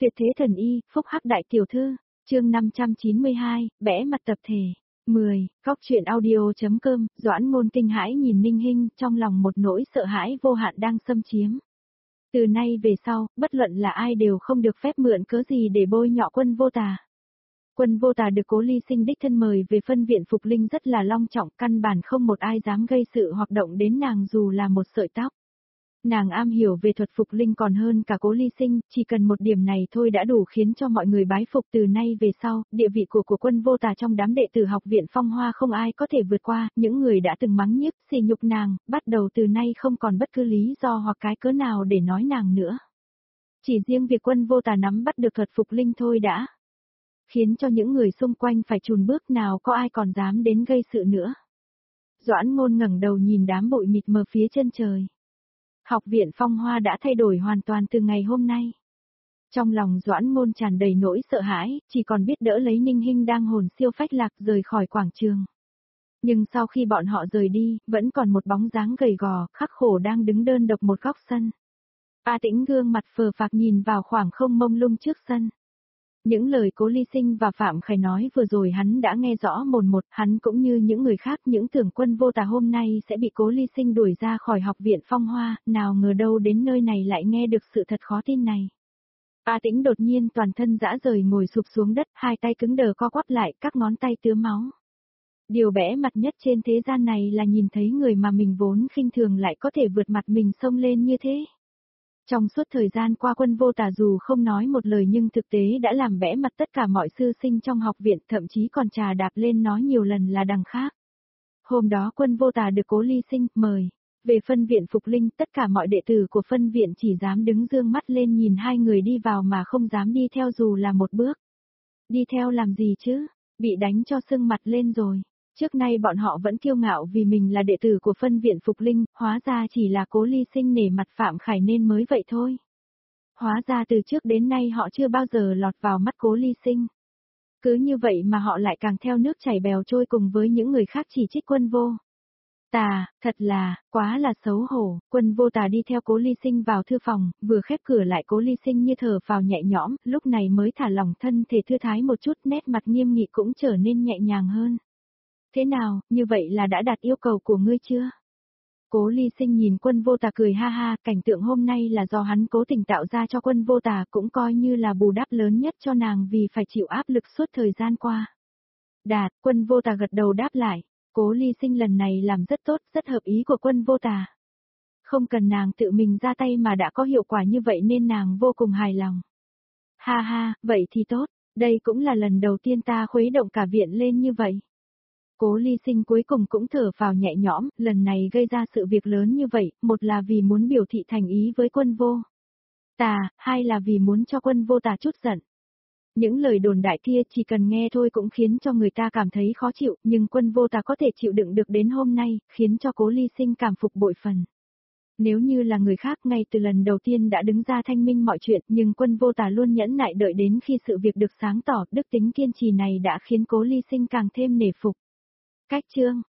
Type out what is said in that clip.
Tuyệt thế thần y, phúc hắc đại tiểu thư, chương 592, bẽ mặt tập thể. 10, Góc truyện audio.com, Doãn Ngôn kinh hãi nhìn Ninh Hinh, trong lòng một nỗi sợ hãi vô hạn đang xâm chiếm. Từ nay về sau, bất luận là ai đều không được phép mượn cớ gì để bôi nhọ Quân Vô Tà. Quân Vô Tà được Cố Ly Sinh đích thân mời về phân viện Phục Linh rất là long trọng, căn bản không một ai dám gây sự hoặc động đến nàng dù là một sợi tóc. Nàng am hiểu về thuật phục linh còn hơn cả Cố Ly Sinh, chỉ cần một điểm này thôi đã đủ khiến cho mọi người bái phục. Từ nay về sau, địa vị của Quân Vô Tà trong đám đệ tử học viện Phong Hoa không ai có thể vượt qua, những người đã từng mắng nhiếc, sỉ nhục nàng, bắt đầu từ nay không còn bất cứ lý do hoặc cái cớ nào để nói nàng nữa. Chỉ riêng việc Quân Vô Tà nắm bắt được thuật phục linh thôi đã khiến cho những người xung quanh phải chùn bước, nào có ai còn dám đến gây sự nữa. Doãn Ngôn ngẩng đầu nhìn đám bụi mịt mờ phía chân trời. Học viện Phong Hoa đã thay đổi hoàn toàn từ ngày hôm nay. Trong lòng Doãn Ngôn tràn đầy nỗi sợ hãi, chỉ còn biết đỡ lấy Ninh Hinh đang hồn siêu phách lạc rời khỏi quảng trường. Nhưng sau khi bọn họ rời đi, vẫn còn một bóng dáng gầy gò, khắc khổ đang đứng đơn độc một góc sân. A Tĩnh gương mặt phờ phạc nhìn vào khoảng không mông lung trước sân. Những lời Cố Ly Sinh và Phạm Khải nói vừa rồi hắn đã nghe rõ mồn một, hắn cũng như những người khác những tưởng Quân Vô Tà hôm nay sẽ bị Cố Ly Sinh đuổi ra khỏi học viện Phong Hoa, nào ngờ đâu đến nơi này lại nghe được sự thật khó tin này. A Tĩnh đột nhiên toàn thân rã rời ngồi sụp xuống đất, hai tay cứng đờ co quắp lại, các ngón tay tứa máu. Điều bẽ mặt nhất trên thế gian này là nhìn thấy người mà mình vốn khinh thường lại có thể vượt mặt mình xông lên như thế. Trong suốt thời gian qua Quân Vô Tà dù không nói một lời nhưng thực tế đã làm bẽ mặt tất cả mọi sư sinh trong học viện, thậm chí còn trà đạp lên nói nhiều lần là đằng khác. Hôm đó Quân Vô Tà được Cố Ly Sinh mời về phân viện Phục Linh, tất cả mọi đệ tử của phân viện chỉ dám đứng dương mắt lên nhìn hai người đi vào mà không dám đi theo dù là một bước. Đi theo làm gì chứ, bị đánh cho sưng mặt lên rồi. Trước nay bọn họ vẫn kiêu ngạo vì mình là đệ tử của phân viện Phục Linh, hóa ra chỉ là Cố Ly Sinh nể mặt Phạm Khải nên mới vậy thôi. Hóa ra từ trước đến nay họ chưa bao giờ lọt vào mắt Cố Ly Sinh. Cứ như vậy mà họ lại càng theo nước chảy bèo trôi cùng với những người khác chỉ trích Quân Vô Tà, thật là, quá là xấu hổ. Quân Vô Tà đi theo Cố Ly Sinh vào thư phòng, vừa khép cửa lại Cố Ly Sinh như thở phào nhẹ nhõm, lúc này mới thả lỏng thân thể thư thái một chút, nét mặt nghiêm nghị cũng trở nên nhẹ nhàng hơn. Thế nào, như vậy là đã đạt yêu cầu của ngươi chưa? Cố Ly Sinh nhìn Quân Vô Tà cười ha ha, cảnh tượng hôm nay là do hắn cố tình tạo ra cho Quân Vô Tà, cũng coi như là bù đắp lớn nhất cho nàng vì phải chịu áp lực suốt thời gian qua. Đạt, Quân Vô Tà gật đầu đáp lại, Cố Ly Sinh lần này làm rất tốt, rất hợp ý của Quân Vô Tà. Không cần nàng tự mình ra tay mà đã có hiệu quả như vậy nên nàng vô cùng hài lòng. Ha ha, vậy thì tốt, đây cũng là lần đầu tiên ta khuấy động cả viện lên như vậy. Cố Ly Sinh cuối cùng cũng thở phào nhẹ nhõm, lần này gây ra sự việc lớn như vậy, một là vì muốn biểu thị thành ý với Quân Vô Tà, hai là vì muốn cho Quân Vô Tà chút giận. Những lời đồn đại kia chỉ cần nghe thôi cũng khiến cho người ta cảm thấy khó chịu, nhưng Quân Vô Tà có thể chịu đựng được đến hôm nay, khiến cho Cố Ly Sinh cảm phục bội phần. Nếu như là người khác ngay từ lần đầu tiên đã đứng ra thanh minh mọi chuyện, nhưng Quân Vô Tà luôn nhẫn nại đợi đến khi sự việc được sáng tỏ, đức tính kiên trì này đã khiến Cố Ly Sinh càng thêm nể phục. Cách chương